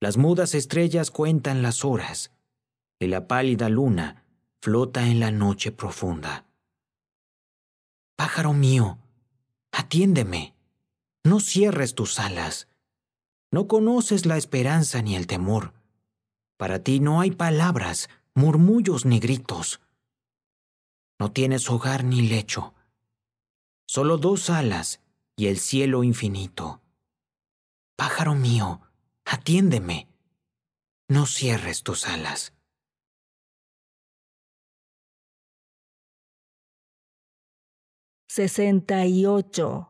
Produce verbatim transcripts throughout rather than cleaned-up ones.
Las mudas estrellas cuentan las horas, y la pálida luna flota en la noche profunda. Pájaro mío, atiéndeme, no cierres tus alas. No conoces la esperanza ni el temor. Para ti no hay palabras, murmullos ni gritos. No tienes hogar ni lecho, solo dos alas y el cielo infinito. Pájaro mío, atiéndeme, no cierres tus alas. sesenta y ocho.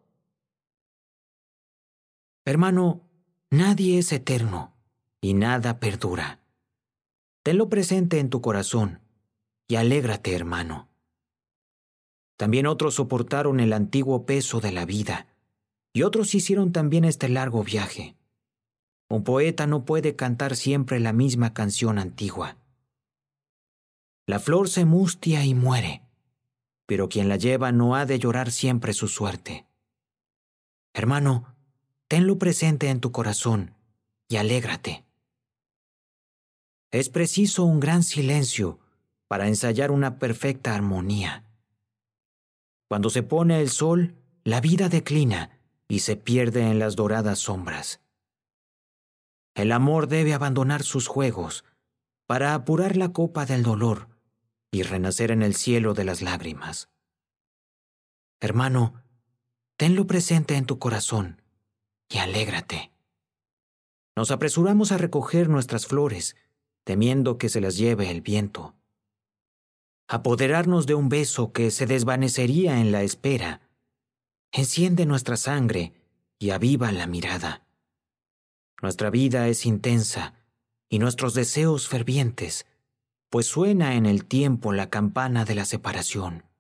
Hermano, nadie es eterno y nada perdura. Tenlo presente en tu corazón y alégrate, hermano. También otros soportaron el antiguo peso de la vida, y otros hicieron también este largo viaje. Un poeta no puede cantar siempre la misma canción antigua. La flor se mustia y muere, pero quien la lleva no ha de llorar siempre su suerte. Hermano, tenlo presente en tu corazón y alégrate. Es preciso un gran silencio para ensayar una perfecta armonía. Cuando se pone el sol, la vida declina y se pierde en las doradas sombras. El amor debe abandonar sus juegos para apurar la copa del dolor y renacer en el cielo de las lágrimas. Hermano, tenlo presente en tu corazón y alégrate. Nos apresuramos a recoger nuestras flores, temiendo que se las lleve el viento. Apoderarnos de un beso que se desvanecería en la espera, enciende nuestra sangre y aviva la mirada. Nuestra vida es intensa y nuestros deseos fervientes, pues suena en el tiempo la campana de la separación.